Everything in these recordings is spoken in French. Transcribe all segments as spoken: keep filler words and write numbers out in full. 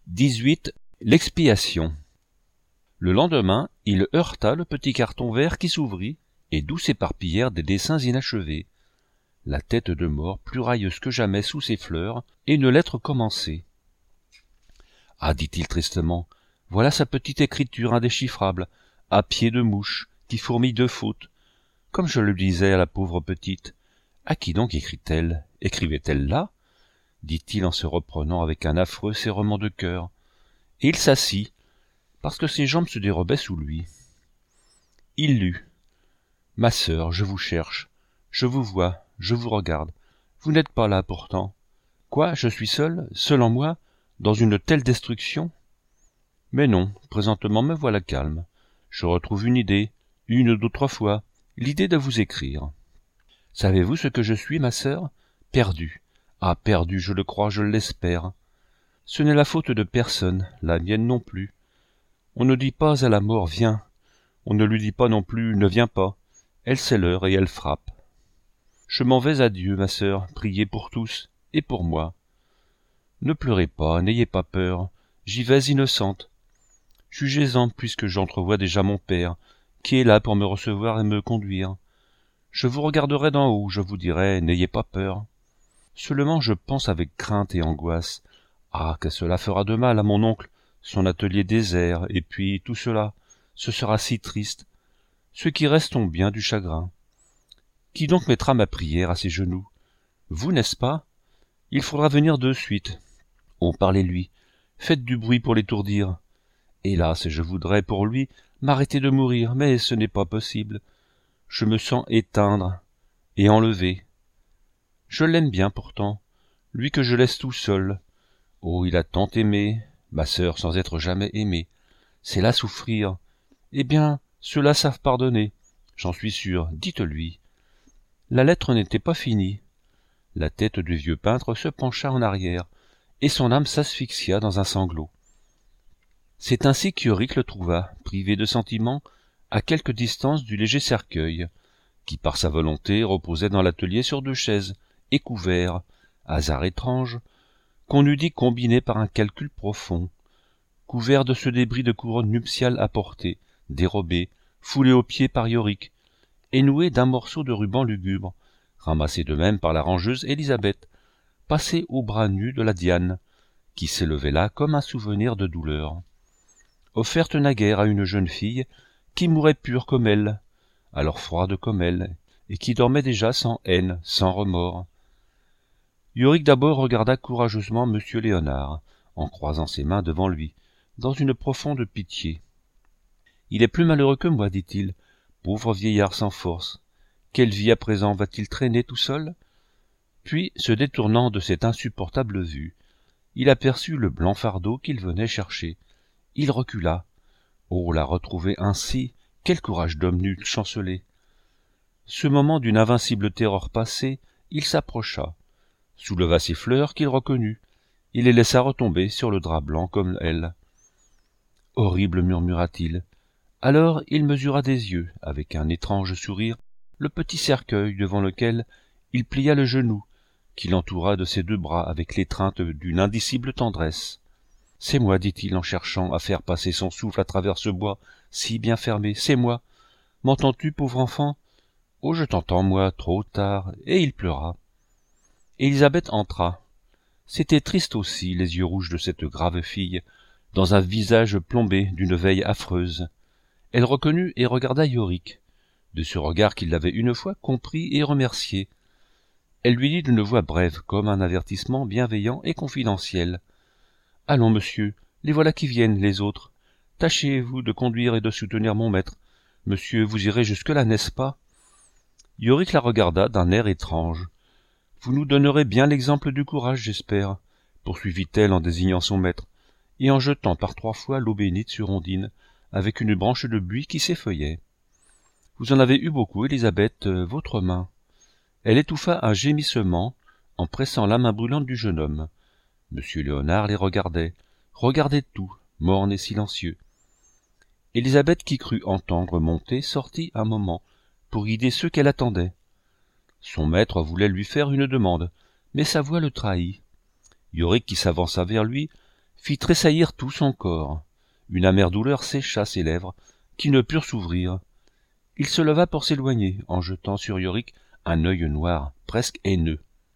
dix-huit. L'expiation. Le lendemain, il heurta le petit carton vert qui s'ouvrit, et d'où s'éparpillèrent des dessins inachevés. La tête de mort plus railleuse que jamais sous ses fleurs, et une lettre commencée. « Ah, dit-il tristement, voilà sa petite écriture indéchiffrable, à pied de mouche, qui fourmille de fautes. Comme je le disais à la pauvre petite, à qui donc écrit-elle? Écrivait-elle là ?» dit-il en se reprenant avec un affreux serrement de cœur. Et il s'assit, parce que ses jambes se dérobaient sous lui. Il lut. « Ma sœur, je vous cherche, je vous vois, je vous regarde. Vous n'êtes pas là pourtant. Quoi, je suis seul, seul en moi, dans une telle destruction? Mais non, présentement me voilà calme. Je retrouve une idée, une d'autre fois, l'idée de vous écrire. Savez-vous ce que je suis, ma sœur? Perdu. Ah, perdu, je le crois, je l'espère. Ce n'est la faute de personne, la mienne non plus. On ne dit pas à la mort « viens », on ne lui dit pas non plus « ne viens pas », elle sait l'heure et elle frappe. Je m'en vais à Dieu, ma sœur, priez pour tous, et pour moi. Ne pleurez pas, n'ayez pas peur, j'y vais innocente. Jugez-en, puisque j'entrevois déjà mon père, qui est là pour me recevoir et me conduire. Je vous regarderai d'en haut, je vous dirai, n'ayez pas peur. Seulement je pense avec crainte et angoisse. Ah, que cela fera de mal à mon oncle, son atelier désert, et puis tout cela, ce sera si triste. Ceux qui restent ont bien du chagrin. Qui donc mettra ma prière à ses genoux? Vous, n'est-ce pas? Il faudra venir de suite. Oh, parlez-lui, faites du bruit pour l'étourdir. Hélas, je voudrais pour lui m'arrêter de mourir, mais ce n'est pas possible. Je me sens éteindre et enlever. Je l'aime bien pourtant, lui que je laisse tout seul. Oh, il a tant aimé, ma sœur sans être jamais aimée. C'est là souffrir. Eh bien, ceux-là savent pardonner, j'en suis sûr, dites-lui. La lettre n'était pas finie. La tête du vieux peintre se pencha en arrière, et son âme s'asphyxia dans un sanglot. C'est ainsi qu'Yorick le trouva, privé de sentiments, à quelque distance du léger cercueil, qui par sa volonté reposait dans l'atelier sur deux chaises, et couvert, hasard étrange, qu'on eût dit combiné par un calcul profond, couvert de ce débris de couronne nuptiale apporté, dérobé, foulé aux pieds par Yorick, et noué d'un morceau de ruban lugubre, ramassé de même par la rangeuse Élisabeth, passé au bras nu de la Diane, qui s'élevait là comme un souvenir de douleur, offerte naguère à une jeune fille qui mourait pure comme elle, alors froide comme elle, et qui dormait déjà sans haine, sans remords. Yorick d'abord regarda courageusement Monsieur Léonard, en croisant ses mains devant lui, dans une profonde pitié. « Il est plus malheureux que moi, dit-il, pauvre vieillard sans force. Quelle vie à présent va-t-il traîner tout seul ?» Puis, se détournant de cette insupportable vue, il aperçut le blanc fardeau qu'il venait chercher. Il recula. Oh, la retrouver ainsi, quel courage d'homme n'eût chancelé! Ce moment d'une invincible terreur passée, il s'approcha, souleva ses fleurs qu'il reconnut, et les laissa retomber sur le drap blanc comme elle. « Horrible » murmura-t-il. Alors il mesura des yeux, avec un étrange sourire, le petit cercueil devant lequel il plia le genou, qu'il entoura de ses deux bras avec l'étreinte d'une indicible tendresse. « C'est moi, dit-il en cherchant à faire passer son souffle à travers ce bois si bien fermé, c'est moi. M'entends-tu, pauvre enfant? Oh, je t'entends, moi, trop tard. » Et il pleura. Élisabeth entra. C'était triste aussi, les yeux rouges de cette grave fille, dans un visage plombé d'une veille affreuse. Elle reconnut et regarda Yorick, de ce regard qui l'avait une fois compris et remercié. Elle lui dit d'une voix brève, comme un avertissement bienveillant et confidentiel. « Allons, monsieur, les voilà qui viennent, les autres. Tâchez-vous de conduire et de soutenir mon maître. Monsieur, vous irez jusque-là, n'est-ce pas ?» Yorick la regarda d'un air étrange. « Vous nous donnerez bien l'exemple du courage, j'espère, » poursuivit-elle en désignant son maître, et en jetant par trois fois l'eau bénite sur Ondine, avec une branche de buis qui s'effeuillait. « Vous en avez eu beaucoup, Élisabeth, euh, votre main. » Elle étouffa un gémissement en pressant la main brûlante du jeune homme. Monsieur Léonard les regardait, regardait tout, morne et silencieux. Élisabeth, qui crut entendre monter, sortit un moment, pour guider ceux qu'elle attendait. Son maître voulait lui faire une demande, mais sa voix le trahit. Yorick, qui s'avança vers lui, fit tressaillir tout son corps. Une amère douleur sécha ses lèvres, qui ne purent s'ouvrir. Il se leva pour s'éloigner, en jetant sur Yorick un œil noir, presque haineux.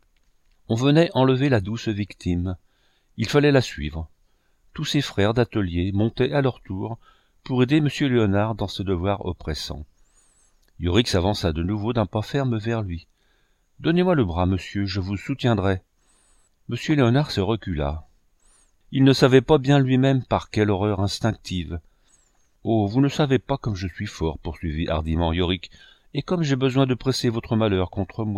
On venait enlever la douce victime. Il fallait la suivre. Tous ses frères d'atelier montaient à leur tour pour aider M. Léonard dans ce devoir oppressant. Yorick s'avança de nouveau d'un pas ferme vers lui. « Donnez-moi le bras, monsieur, je vous soutiendrai. » M. Léonard se recula. Il ne savait pas bien lui-même par quelle horreur instinctive. « Oh, vous ne savez pas comme je suis fort, » poursuivit hardiment Yorick, « et comme j'ai besoin de presser votre malheur contre moi. »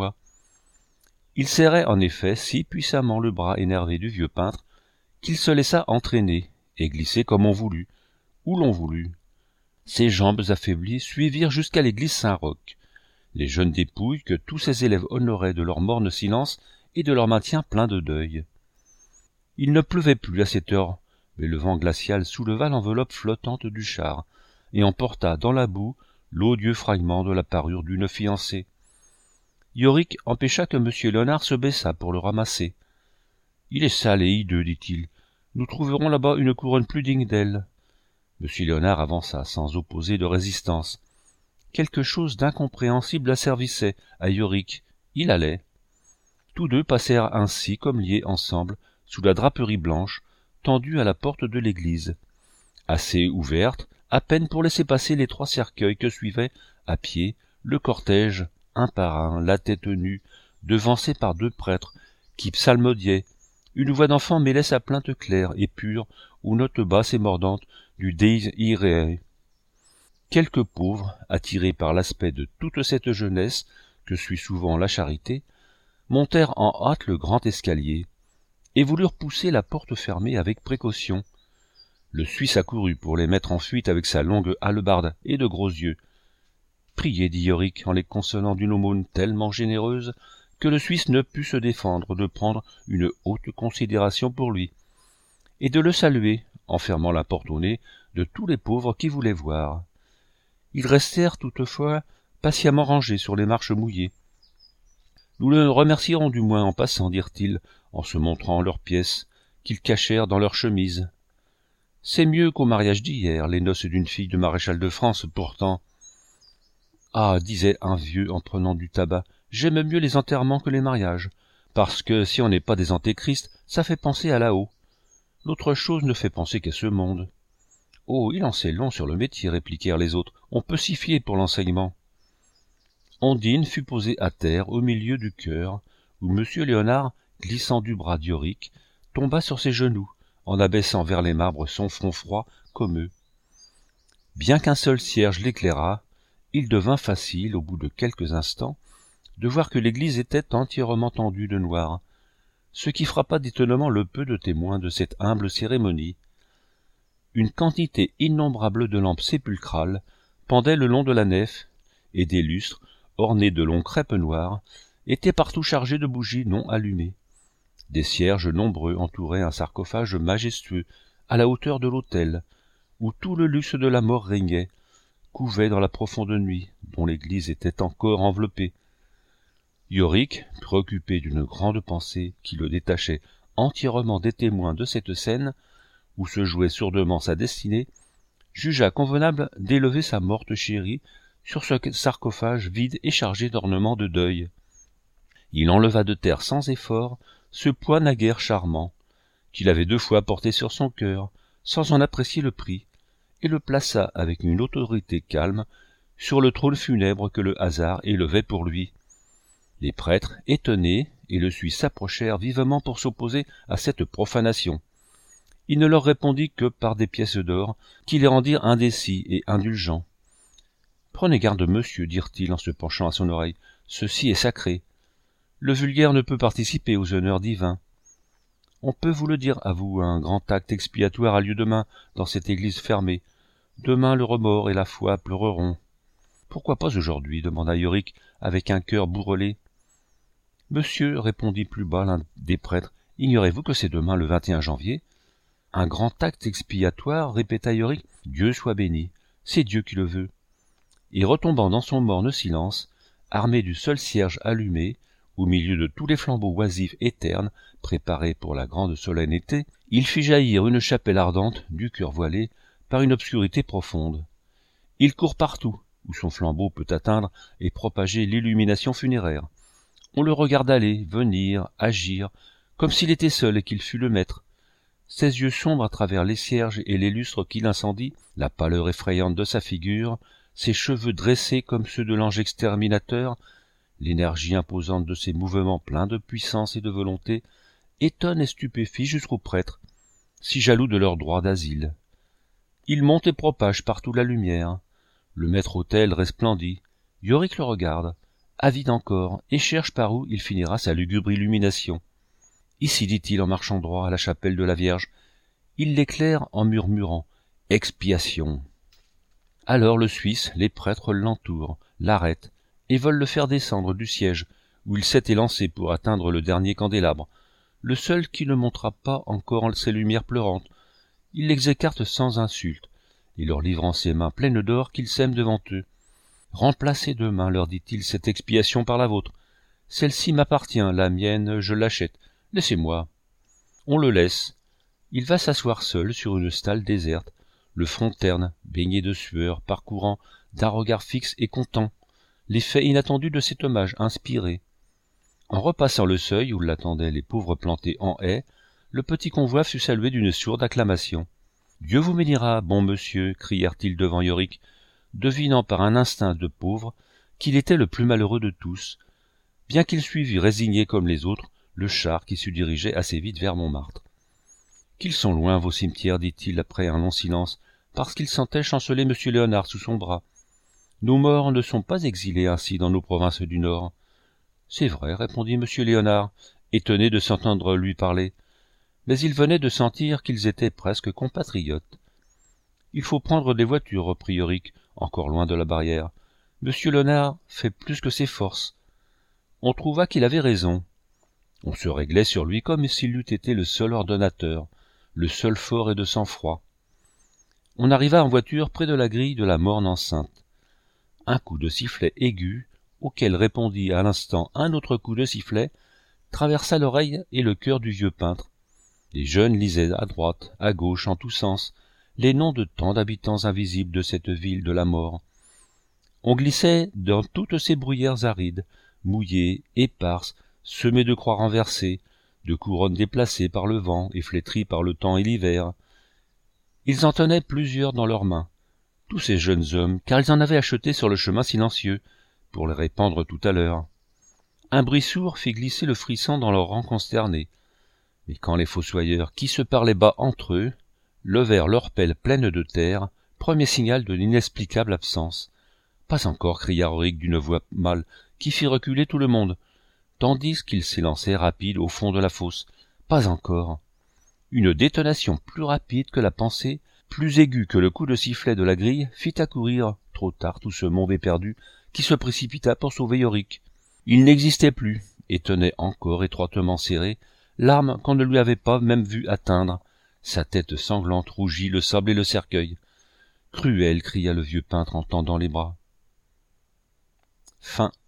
Il serrait en effet si puissamment le bras énervé du vieux peintre qu'il se laissa entraîner et glisser comme on voulut, où l'on voulut. Ses jambes affaiblies suivirent jusqu'à l'église Saint-Roch, les jeunes dépouilles que tous ses élèves honoraient de leur morne silence et de leur maintien plein de deuil. Il ne pleuvait plus à cette heure, mais le vent glacial souleva l'enveloppe flottante du char et emporta dans la boue l'odieux fragment de la parure d'une fiancée. Yorick empêcha que M. Léonard se baissât pour le ramasser. « Il est sale et hideux, dit-il. Nous trouverons là-bas une couronne plus digne d'elle. » M. Léonard avança sans opposer de résistance. Quelque chose d'incompréhensible asservissait à Yorick. Il allait. Tous deux passèrent ainsi comme liés ensemble, sous la draperie blanche, tendue à la porte de l'église, assez ouverte, à peine pour laisser passer les trois cercueils que suivait, à pied, le cortège, un par un, la tête nue, devancé par deux prêtres, qui psalmodiaient. Une voix d'enfant mêlait sa plainte claire et pure aux notes basses et mordantes du Dei Irae. Quelques pauvres, attirés par l'aspect de toute cette jeunesse que suit souvent la charité, montèrent en hâte le grand escalier, et voulurent pousser la porte fermée avec précaution. Le Suisse accourut pour les mettre en fuite avec sa longue hallebarde et de gros yeux. « Priez, dit Yorick en les consolant d'une aumône tellement généreuse que le Suisse ne put se défendre de prendre une haute considération pour lui, et de le saluer, en fermant la porte au nez de tous les pauvres qui voulaient voir. Ils restèrent toutefois patiemment rangés sur les marches mouillées. « Nous le remercierons du moins en passant, dirent-ils, en se montrant leurs pièces, qu'ils cachèrent dans leurs chemises. C'est mieux qu'au mariage d'hier, les noces d'une fille de maréchal de France, pourtant. »« Ah, disait un vieux en prenant du tabac, j'aime mieux les enterrements que les mariages, parce que si on n'est pas des antéchrists, ça fait penser à là-haut. L'autre chose ne fait penser qu'à ce monde. »« Oh, il en sait long sur le métier, répliquèrent les autres, on peut s'y fier pour l'enseignement. » Ondine fut posée à terre au milieu du chœur, où M. Léonard, glissant du bras d'Yorick, tomba sur ses genoux, en abaissant vers les marbres son front froid comme eux. Bien qu'un seul cierge l'éclairât, il devint facile, au bout de quelques instants, de voir que l'église était entièrement tendue de noir, ce qui frappa d'étonnement le peu de témoins de cette humble cérémonie. Une quantité innombrable de lampes sépulcrales pendaient le long de la nef, et des lustres, ornés de longs crêpes noires, étaient partout chargés de bougies non allumées. Des cierges nombreux entouraient un sarcophage majestueux, à la hauteur de l'autel, où tout le luxe de la mort régnait, couvé dans la profonde nuit, dont l'église était encore enveloppée. Yorick, préoccupé d'une grande pensée qui le détachait entièrement des témoins de cette scène, où se jouait sourdement sa destinée, jugea convenable d'élever sa morte chérie sur ce sarcophage vide et chargé d'ornements de deuil. Il enleva de terre sans effort ce poids naguère charmant, qu'il avait deux fois porté sur son cœur, sans en apprécier le prix, et le plaça avec une autorité calme sur le trône funèbre que le hasard élevait pour lui. Les prêtres, étonnés, et le Suisse s'approchèrent vivement pour s'opposer à cette profanation. Il ne leur répondit que par des pièces d'or, qui les rendirent indécis et indulgents. « Prenez garde, monsieur, dirent-ils en se penchant à son oreille, ceci est sacré. Le vulgaire ne peut participer aux honneurs divins. On peut vous le dire à vous, un grand acte expiatoire a lieu demain dans cette église fermée. Demain le remords et la foi pleureront. »« Pourquoi pas aujourd'hui » demanda Yorick avec un cœur bourrelé. « Monsieur, répondit plus bas l'un des prêtres, ignorez-vous que c'est demain le vingt et un janvier ?»« Un grand acte expiatoire » répéta Yorick. « Dieu soit béni, c'est Dieu qui le veut. » Et retombant dans son morne silence, armé du seul cierge allumé, au milieu de tous les flambeaux oisifs et ternes préparés pour la grande solennité, il fit jaillir une chapelle ardente du cœur voilé par une obscurité profonde. Il court partout où son flambeau peut atteindre et propager l'illumination funéraire. On le regarde aller, venir, agir, comme s'il était seul et qu'il fût le maître. Ses yeux sombres à travers les cierges et les lustres qu'il incendie, la pâleur effrayante de sa figure, ses cheveux dressés comme ceux de l'ange exterminateur, l'énergie imposante de ses mouvements pleins de puissance et de volonté, étonne et stupéfie jusqu'aux prêtres, si jaloux de leur droit d'asile. Il monte et propage partout la lumière. Le maître-autel resplendit. Yorick le regarde, avide encore, et cherche par où il finira sa lugubre illumination. Ici, dit-il en marchant droit à la chapelle de la Vierge. Il l'éclaire en murmurant « Expiation ». Alors le Suisse, les prêtres l'entourent, l'arrêtent, et veulent le faire descendre du siège, où il s'est élancé pour atteindre le dernier candélabre, le seul qui ne montra pas encore ses lumières pleurantes. Il les écarte sans insulte, et leur livrant ses mains pleines d'or qu'il sème devant eux. « Remplacez demain, leur dit-il, cette expiation par la vôtre. Celle-ci m'appartient, la mienne, je l'achète. Laissez-moi. » On le laisse. Il va s'asseoir seul sur une stalle déserte, le front terne, baigné de sueur, parcourant d'un regard fixe et content l'effet inattendu de cet hommage inspiré. En repassant le seuil où l'attendaient les pauvres plantés en haie, le petit convoi fut salué d'une sourde acclamation. « Dieu vous bénira, bon monsieur » crièrent-ils devant Yorick, devinant par un instinct de pauvre qu'il était le plus malheureux de tous, bien qu'il suivît résigné comme les autres le char qui se dirigeait assez vite vers Montmartre. « Qu'ils sont loin, vos cimetières, dit-il après un long silence, parce qu'il sentait chanceler monsieur Léonard sous son bras. Nos morts ne sont pas exilés ainsi dans nos provinces du Nord. »« C'est vrai, répondit monsieur Léonard, étonné de s'entendre lui parler, mais il venait de sentir qu'ils étaient presque compatriotes. « Il faut prendre des voitures, reprit Yorick, encore loin de la barrière. Monsieur Léonard fait plus que ses forces. » On trouva qu'il avait raison. On se réglait sur lui comme s'il eût été le seul ordonnateur, le seul fort et de sang-froid. On arriva en voiture près de la grille de la morne enceinte. Un coup de sifflet aigu, auquel répondit à l'instant un autre coup de sifflet, traversa l'oreille et le cœur du vieux peintre. Les jeunes lisaient à droite, à gauche, en tous sens, les noms de tant d'habitants invisibles de cette ville de la mort. On glissait dans toutes ces bruyères arides, mouillées, éparses, semées de croix renversées, de couronnes déplacées par le vent et flétries par le temps et l'hiver. Ils en tenaient plusieurs dans leurs mains, tous ces jeunes hommes, car ils en avaient acheté sur le chemin silencieux, pour les répandre tout à l'heure. Un bruit sourd fit glisser le frisson dans leurs rangs consternés. Mais quand les fossoyeurs, qui se parlaient bas entre eux, levèrent leurs pelles pleines de terre, premier signal de l'inexplicable absence. « Pas encore » cria Yorick d'une voix mâle, qui fit reculer tout le monde, tandis qu'il s'élançait rapide au fond de la fosse. « Pas encore » Une détonation plus rapide que la pensée, plus aiguë que le coup de sifflet de la grille, fit accourir, trop tard, tout ce monde éperdu, qui se précipita pour sauver Yorick. Il n'existait plus, et tenait encore étroitement serré l'arme qu'on ne lui avait pas même vu atteindre. Sa tête sanglante rougit le sable et le cercueil. « Cruel » cria le vieux peintre en tendant les bras. Fin.